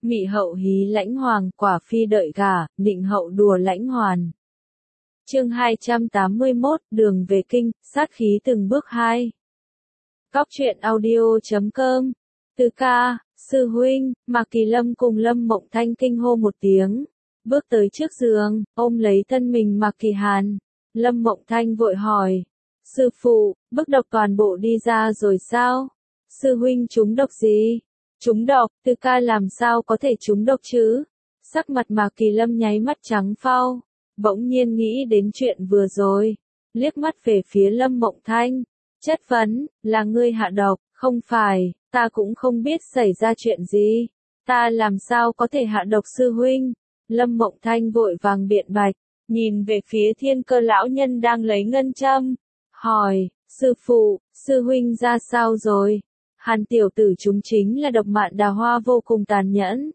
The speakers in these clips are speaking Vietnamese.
Mị hậu hí lãnh hoàng, quả phi đợi gả, nịnh hậu đùa lãnh hoàn. Chương 281, đường về kinh, sát khí từng bước 2. Góc truyện audio.com. Từ ca, sư huynh, Mạc Kỳ Lâm cùng Lâm Mộng Thanh kinh hô một tiếng, bước tới trước giường, ôm lấy thân mình Mạc Kỳ Hàn. Lâm Mộng Thanh vội hỏi, sư phụ, bức độc toàn bộ đi ra rồi sao? Sư huynh trúng độc gì? Trúng độc, Từ ca làm sao có thể trúng độc chứ? Sắc mặt Mạc Kỳ Lâm nháy mắt trắng phau, bỗng nhiên nghĩ đến chuyện vừa rồi, liếc mắt về phía Lâm Mộng Thanh, chất vấn, là ngươi hạ độc, không phải, ta cũng không biết xảy ra chuyện gì, ta làm sao có thể hạ độc sư huynh? Lâm Mộng Thanh vội vàng biện bạch, nhìn về phía Thiên Cơ lão nhân đang lấy ngân châm, hỏi, sư phụ, sư huynh ra sao rồi? Hàn tiểu tử chúng chính là độc mạn đào hoa vô cùng tàn nhẫn.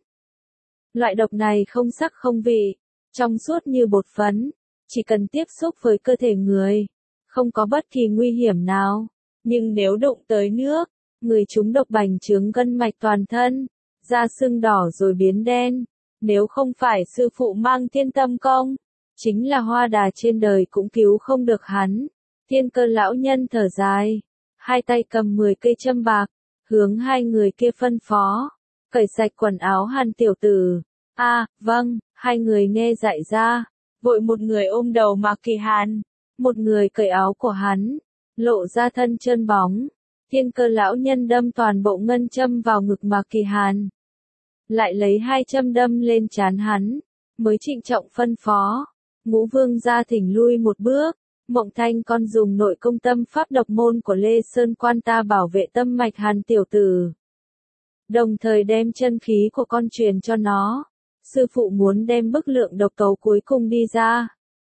Loại độc này không sắc không vị, trong suốt như bột phấn, chỉ cần tiếp xúc với cơ thể người, không có bất kỳ nguy hiểm nào. Nhưng nếu đụng tới nước, người chúng độc bành trướng gân mạch toàn thân, da sưng đỏ rồi biến đen. Nếu không phải sư phụ mang Thiên Tâm Công, chính là hoa đà trên đời cũng cứu không được hắn. Thiên Cơ lão nhân thở dài, hai tay cầm 10 cây châm bạc, hướng hai người kia phân phó, cởi sạch quần áo Hàn tiểu tử. Vâng, hai người nghe dạy ra, vội một người ôm đầu Mạc Kỳ Hàn, một người cởi áo của hắn, lộ ra thân trơn bóng. Thiên Cơ lão nhân đâm toàn bộ ngân châm vào ngực Mạc Kỳ Hàn, lại lấy 2 châm đâm lên trán hắn, mới trịnh trọng phân phó, Ngũ Vương gia thỉnh lui một bước, Mộng Thanh con dùng nội công tâm pháp độc môn của Lê Sơn Quan ta bảo vệ tâm mạch Hàn tiểu tử, đồng thời đem chân khí của con truyền cho nó. Sư phụ muốn đem bức lượng độc tố cuối cùng đi ra.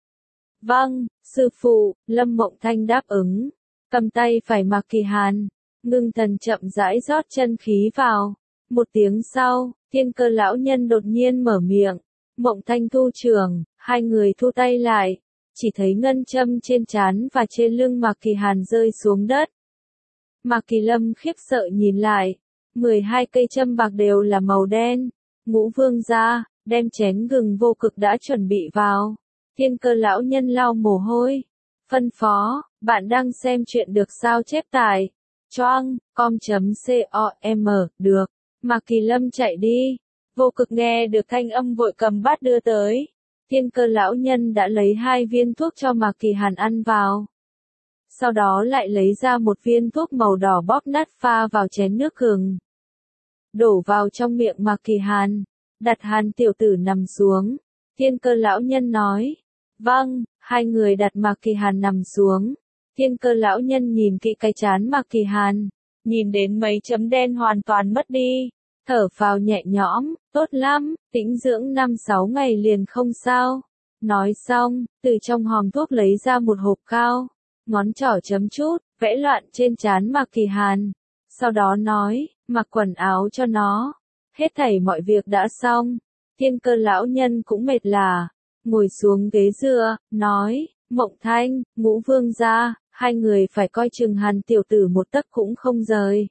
Vâng, sư phụ, Lâm Mộng Thanh đáp ứng, cầm tay phải Mạc Kỳ Hàn, ngưng thần chậm rãi rót chân khí vào. Một tiếng sau, Thiên Cơ lão nhân đột nhiên mở miệng, Mộng Thanh thu trưởng, hai người thu tay lại, chỉ thấy ngân châm trên trán và trên lưng Mạc Kỳ Hàn rơi xuống đất. Mạc Kỳ Lâm khiếp sợ nhìn lại, 12 cây châm bạc đều là màu đen. Ngũ Vương gia, đem chén gừng vô cực đã chuẩn bị vào. Thiên Cơ lão nhân lau mồ hôi, phân phó, bạn đang xem chuyện được sao chép tải. Choang, com.com, được. Mạc Kỳ Lâm chạy đi, vô cực nghe được thanh âm vội cầm bát đưa tới. Thiên Cơ lão nhân đã lấy 2 viên thuốc cho Mạc Kỳ Hàn ăn vào. Sau đó lại lấy ra một viên thuốc màu đỏ bóp nát pha vào chén nước gừng, đổ vào trong miệng Mạc Kỳ Hàn, đặt Hàn tiểu tử nằm xuống. Thiên Cơ lão nhân nói, vâng, hai người đặt Mạc Kỳ Hàn nằm xuống. Thiên Cơ lão nhân nhìn kỹ cái trán Mạc Kỳ Hàn, nhìn đến mấy chấm đen hoàn toàn mất đi, thở phào nhẹ nhõm, tốt lắm, tĩnh dưỡng 5-6 ngày liền không sao. Nói xong, từ trong hòm thuốc lấy ra một hộp cao, ngón trỏ chấm chút, vẽ loạn trên trán Mạc Kỳ Hàn. Sau đó nói, mặc quần áo cho nó. Hết thảy mọi việc đã xong, Thiên Cơ lão nhân cũng mệt lả, ngồi xuống ghế dựa, nói, Mộng Thanh, Ngũ Vương gia, hai người phải coi chừng Hàn tiểu tử một tấc cũng không rời.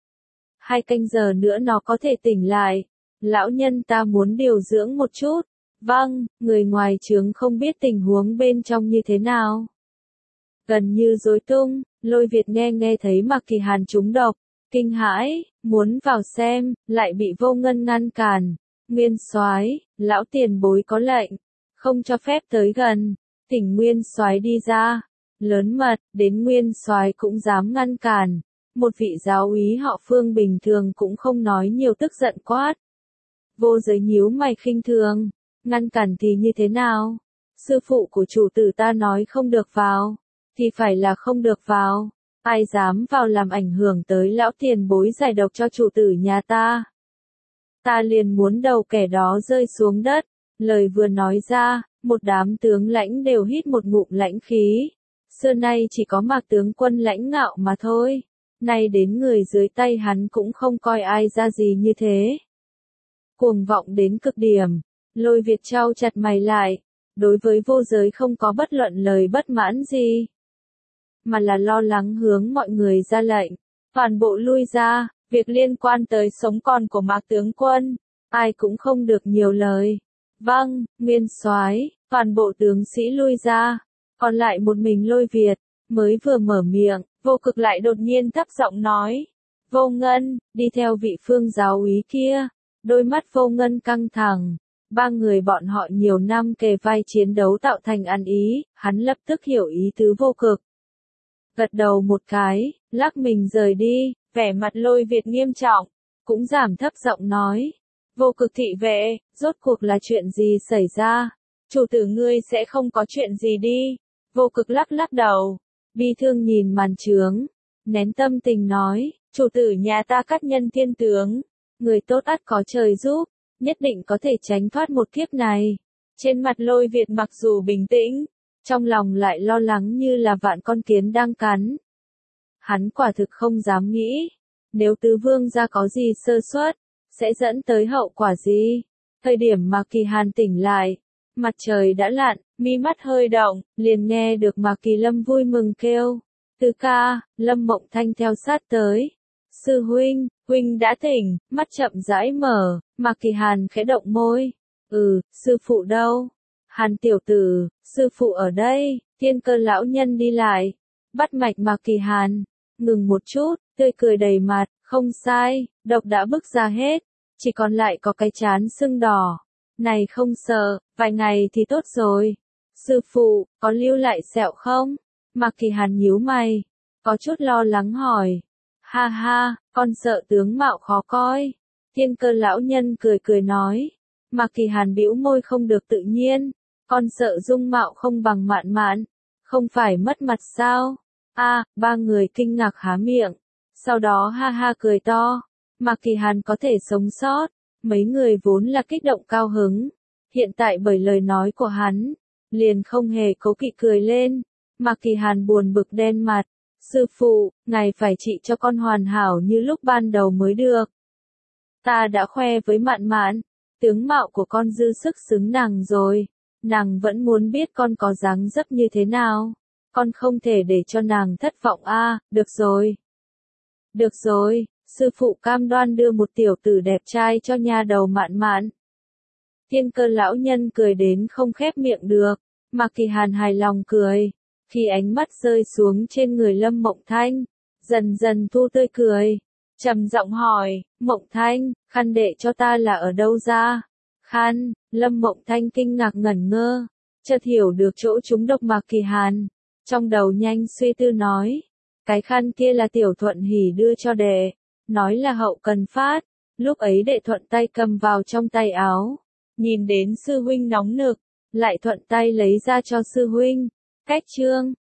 2 canh giờ nữa nó có thể tỉnh lại, lão nhân ta muốn điều dưỡng một chút. Vâng, người ngoài trướng không biết tình huống bên trong như thế nào. Gần như rối tung, Lôi Việt nghe thấy Mạc Kỳ Hàn trúng độc, kinh hãi, muốn vào xem, lại bị Vô Ngân ngăn cản. Nguyên soái, lão tiền bối có lệnh, không cho phép tới gần. Thỉnh Nguyên soái đi ra. Lớn mật, đến Nguyên soái cũng dám ngăn cản. Một vị giáo úy họ Phương bình thường cũng không nói nhiều tức giận quát. Vô Giới nhíu mày khinh thường, ngăn cản thì như thế nào? Sư phụ của chủ tử ta nói không được vào, thì phải là không được vào. Ai dám vào làm ảnh hưởng tới lão tiền bối giải độc cho chủ tử nhà ta? Ta liền muốn đầu kẻ đó rơi xuống đất. Lời vừa nói ra, một đám tướng lãnh đều hít một ngụm lãnh khí. Xưa nay chỉ có Mạc tướng quân lãnh ngạo mà thôi. Nay đến người dưới tay hắn cũng không coi ai ra gì như thế. Cuồng vọng đến cực điểm, Lôi Việt trao chặt mày lại, đối với Vô Giới không có bất luận lời bất mãn gì, mà là lo lắng hướng mọi người ra lệnh, toàn bộ lui ra, việc liên quan tới sống còn của Mạc tướng quân, ai cũng không được nhiều lời. Vâng, nguyên soái, toàn bộ tướng sĩ lui ra, còn lại một mình Lôi Việt, mới vừa mở miệng, Vô Cực lại đột nhiên thấp giọng nói. Vô Ngân, đi theo vị Phương giáo úy kia, đôi mắt Vô Ngân căng thẳng. Ba người bọn họ nhiều năm kề vai chiến đấu tạo thành ăn ý, hắn lập tức hiểu ý tứ Vô Cực. Gật đầu một cái, lắc mình rời đi, vẻ mặt Lôi Việt nghiêm trọng, cũng giảm thấp giọng nói. Vô Cực thị vệ, rốt cuộc là chuyện gì xảy ra? Chủ tử ngươi sẽ không có chuyện gì đi. Vô Cực lắc lắc đầu, bi thương nhìn màn trướng, nén tâm tình nói, chủ tử nhà ta cát nhân thiên tướng, người tốt ắt có trời giúp, nhất định có thể tránh thoát một kiếp này. Trên mặt Lôi Việt mặc dù bình tĩnh, trong lòng lại lo lắng như là vạn con kiến đang cắn. Hắn quả thực không dám nghĩ, nếu tứ vương gia có gì sơ suất, sẽ dẫn tới hậu quả gì. Thời điểm mà Kỳ Hàn tỉnh lại, mặt trời đã lặn, mi mắt hơi động, liền nghe được Mạc Kỳ Lâm vui mừng kêu. Tứ ca, Lâm Mộng Thanh theo sát tới. Sư huynh, huynh đã tỉnh, mắt chậm rãi mở, Mạc Kỳ Hàn khẽ động môi. Sư phụ đâu? Hàn tiểu tử, sư phụ ở đây. Thiên Cơ lão nhân đi lại, bắt mạch Mạc Kỳ Hàn, ngừng một chút, tươi cười đầy mặt, không sai, độc đã bức ra hết, chỉ còn lại có cái trán sưng đỏ. Này không sợ, vài ngày thì tốt rồi. Sư phụ, có lưu lại sẹo không? Mạc Kỳ Hàn nhíu mày, có chút lo lắng hỏi. Ha ha, con sợ tướng mạo khó coi. Thiên Cơ lão nhân cười cười nói. Mạc Kỳ Hàn bĩu môi không được tự nhiên. Con sợ dung mạo không bằng Mạn Mạn, không phải mất mặt sao? Ba người kinh ngạc há miệng, sau đó ha ha cười to. Mạc Kỳ Hàn có thể sống sót, mấy người vốn là kích động cao hứng, hiện tại bởi lời nói của hắn, liền không hề cố kỵ cười lên. Mạc Kỳ Hàn buồn bực đen mặt, sư phụ, ngài phải trị cho con hoàn hảo như lúc ban đầu mới được. Ta đã khoe với Mạn Mạn, tướng mạo của con dư sức xứng nàng rồi, nàng vẫn muốn biết con có dáng dấp như thế nào. Con không thể để cho nàng thất vọng được rồi. Được rồi, sư phụ cam đoan đưa một tiểu tử đẹp trai cho nha đầu Mạn Mạn. Thiên Cơ lão nhân cười đến không khép miệng được, Mạc Kỳ Hàn hài lòng cười, khi ánh mắt rơi xuống trên người Lâm Mộng Thanh, dần dần thu tươi cười, trầm giọng hỏi, Mộng Thanh, khăn đệ cho ta là ở đâu ra? Khăn, Lâm Mộng Thanh kinh ngạc ngẩn ngơ, chợt hiểu được chỗ trúng độc Mạc Kỳ Hàn, trong đầu nhanh suy tư nói, cái khăn kia là Tiểu Thuận Hỉ đưa cho đệ, nói là hậu cần phát, lúc ấy đệ thuận tay cầm vào trong tay áo, nhìn đến sư huynh nóng nực, lại thuận tay lấy ra cho sư huynh. Cách chương